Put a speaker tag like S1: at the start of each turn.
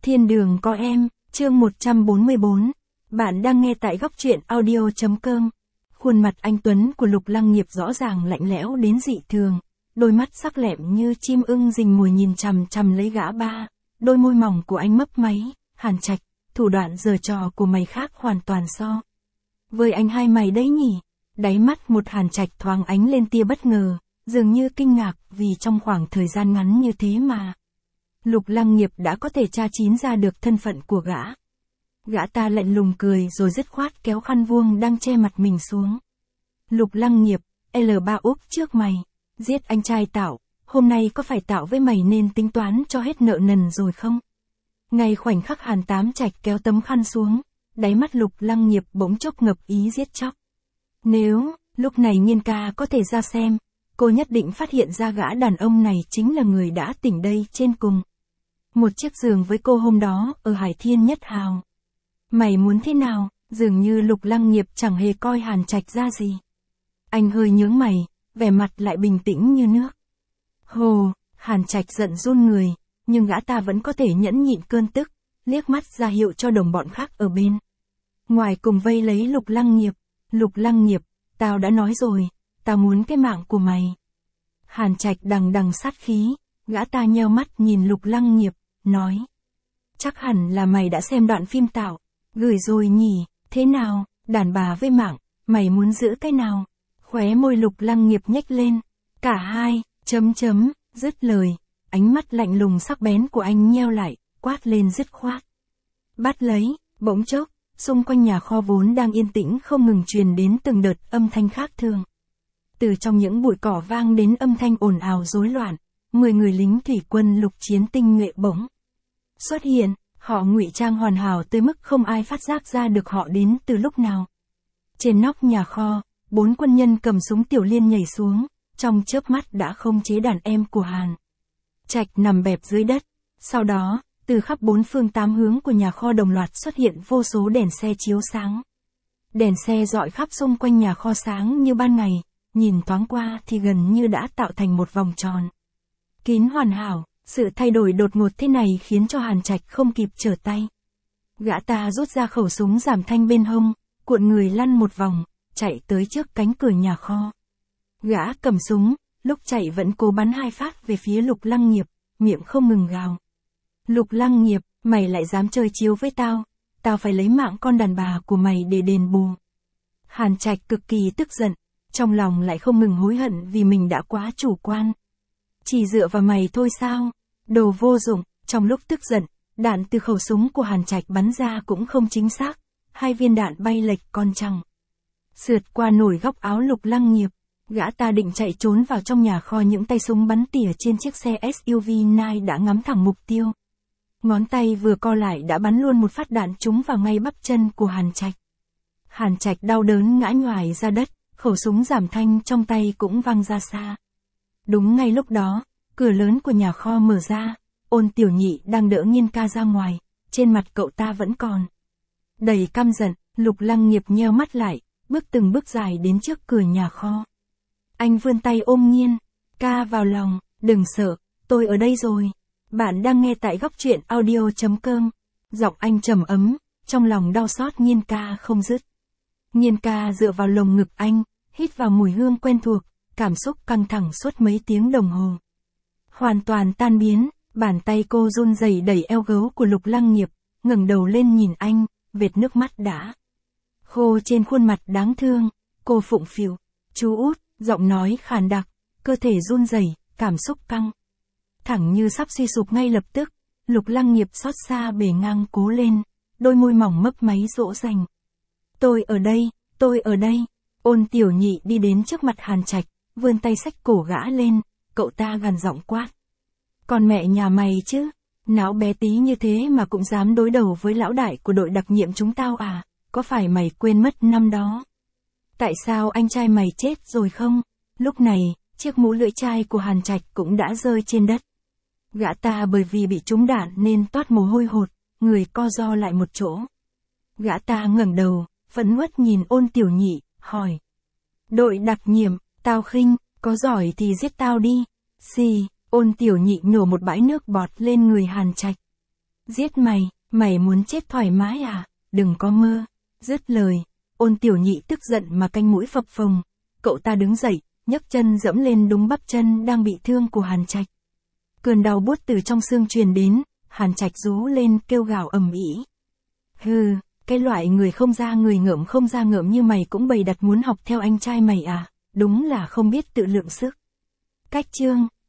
S1: Thiên đường có em, chương 144. Bạn đang nghe tại góc truyện audio.com. Khuôn mặt anh Tuấn của Lục Lăng Nghiệp rõ ràng lạnh lẽo đến dị thường. Đôi mắt sắc lẹm như chim ưng rình mồi nhìn chằm chằm lấy gã ba. Đôi môi mỏng của anh mấp máy, Hàn Trạch, thủ đoạn giở trò của mày khác hoàn toàn so với anh hai mày đấy nhỉ. Đáy mắt một Hàn Trạch thoáng ánh lên tia bất ngờ, dường như kinh ngạc vì trong khoảng thời gian ngắn như thế mà Lục Lăng Nghiệp đã có thể tra chín ra được thân phận của gã. Gã ta lạnh lùng cười rồi dứt khoát kéo khăn vuông đang che mặt mình xuống. Lục Lăng Nghiệp, L3 úp trước mày, giết anh trai tao, hôm nay có phải tao với mày nên tính toán cho hết nợ nần rồi không? Ngay khoảnh khắc Hàn Tám Trạch kéo tấm khăn xuống, đáy mắt Lục Lăng Nghiệp bỗng chốc ngập ý giết chóc. Nếu, lúc này Nhiên ca có thể ra xem, cô nhất định phát hiện ra gã đàn ông này chính là người đã tỉnh đây trên cùng một chiếc giường với cô hôm đó ở Hải Thiên Nhất Hào. Mày muốn thế nào? Dường như Lục Lăng Nghiệp chẳng hề coi Hàn Trạch ra gì. Anh hơi nhướng mày, vẻ mặt lại bình tĩnh như nước. Hồ, Hàn Trạch giận run người, nhưng gã ta vẫn có thể nhẫn nhịn cơn tức, liếc mắt ra hiệu cho đồng bọn khác ở bên ngoài cùng vây lấy Lục Lăng Nghiệp. Lục Lăng Nghiệp, tao đã nói rồi, tao muốn cái mạng của mày. Hàn Trạch đằng đằng sát khí, gã ta nheo mắt nhìn Lục Lăng Nghiệp, nói. Chắc hẳn là mày đã xem đoạn phim tao gửi rồi nhỉ, thế nào, đàn bà với mạng, mày muốn giữ cái nào? Khóe môi Lục Lăng Nghiệp nhếch lên, cả hai, dứt lời, ánh mắt lạnh lùng sắc bén của anh nheo lại, quát lên dứt khoát. Bắt lấy, bỗng chốc, xung quanh nhà kho vốn đang yên tĩnh không ngừng truyền đến từng đợt âm thanh khác thường. Từ trong những bụi cỏ vang đến âm thanh ồn ào rối loạn, 10 người lính thủy quân lục chiến tinh nhuệ bỗng xuất hiện, họ ngụy trang hoàn hảo tới mức không ai phát giác ra được họ đến từ lúc nào. Trên nóc nhà kho, 4 quân nhân cầm súng tiểu liên nhảy xuống, trong chớp mắt đã khống chế đàn em của Hàn Trạch nằm bẹp dưới đất. Sau đó, từ khắp 4 phương 8 hướng của nhà kho đồng loạt xuất hiện vô số đèn xe chiếu sáng. Đèn xe rọi khắp xung quanh nhà kho sáng như ban ngày, nhìn thoáng qua thì gần như đã tạo thành một vòng tròn kín hoàn hảo. Sự thay đổi đột ngột thế này khiến cho Hàn Trạch không kịp trở tay. Gã ta rút ra khẩu súng giảm thanh bên hông, cuộn người lăn một vòng, chạy tới trước cánh cửa nhà kho. Gã cầm súng, lúc chạy vẫn cố bắn 2 phát về phía Lục Lăng Nghiệp, miệng không ngừng gào. Lục Lăng Nghiệp, mày lại dám chơi chiếu với tao, tao phải lấy mạng con đàn bà của mày để đền bù. Hàn Trạch cực kỳ tức giận, trong lòng lại không ngừng hối hận vì mình đã quá chủ quan. Chỉ dựa vào mày thôi sao? Đồ vô dụng. Trong lúc tức giận, đạn từ khẩu súng của Hàn Trạch bắn ra cũng không chính xác, 2 viên đạn bay lệch con chẳng sượt qua nổi góc áo Lục Lăng Nghiệp. Gã ta định chạy trốn vào trong nhà kho, những tay súng bắn tỉa trên chiếc xe SUV Nai đã ngắm thẳng mục tiêu. Ngón tay vừa co lại đã bắn luôn một phát đạn trúng vào ngay bắp chân của Hàn Trạch. Hàn Trạch đau đớn ngã nhoài ra đất, khẩu súng giảm thanh trong tay cũng văng ra xa. Đúng ngay lúc đó, cửa lớn của nhà kho mở ra, Ôn Tiểu Nhị đang đỡ Nhiên ca ra ngoài, trên mặt cậu ta vẫn còn đầy căm giận. Lục Lăng Nghiệp nheo mắt lại, bước từng bước dài đến trước cửa nhà kho. Anh vươn tay ôm Nhiên ca vào lòng, đừng sợ, tôi ở đây rồi. Bạn đang nghe tại góc truyện audio.com. Giọng anh trầm ấm, trong lòng đau xót Nhiên ca không dứt. Nhiên ca dựa vào lồng ngực anh, hít vào mùi hương quen thuộc, cảm xúc căng thẳng suốt mấy tiếng đồng hồ hoàn toàn tan biến. Bàn tay cô run rẩy đẩy eo gấu của Lục Lăng Nghiệp, ngẩng đầu lên nhìn anh, vệt nước mắt đã khô trên khuôn mặt đáng thương. Cô phụng phịu, chú út, giọng nói khàn đặc, cơ thể run rẩy, cảm xúc căng thẳng như sắp suy sụp ngay lập tức. Lục Lăng Nghiệp xót xa bề ngang cố lên, đôi môi mỏng mấp máy dỗ dành. Tôi ở đây, tôi ở đây. Ôn Tiểu Nhị đi đến trước mặt Hàn Trạch, vươn tay xách cổ gã lên, cậu ta gằn giọng quát. Còn mẹ nhà mày chứ, não bé tí như thế mà cũng dám đối đầu với lão đại của đội đặc nhiệm chúng tao à, có phải mày quên mất năm đó? Tại sao anh trai mày chết rồi không? Lúc này, chiếc mũ lưỡi chai của Hàn Trạch cũng đã rơi trên đất. Gã ta bởi vì bị trúng đạn nên toát mồ hôi hột, người co ro lại một chỗ. Gã ta ngẩng đầu, phẫn uất nhìn Ôn Tiểu Nhị, hỏi. Đội đặc nhiệm, tao khinh, có giỏi thì giết tao đi. Xì, Ôn Tiểu Nhị nhổ một bãi nước bọt lên người Hàn Trạch. Giết mày, mày muốn chết thoải mái à, đừng có mơ. Dứt lời, Ôn Tiểu Nhị tức giận mà cánh mũi phập phồng. Cậu ta đứng dậy, nhấc chân dẫm lên đúng bắp chân đang bị thương của Hàn Trạch. Cơn đau buốt từ trong xương truyền đến, Hàn Trạch rú lên kêu gào ầm ĩ. Hừ, cái loại người không ra ngợm như mày cũng bày đặt muốn học theo anh trai mày à, đúng là không biết tự lượng sức. Cách chương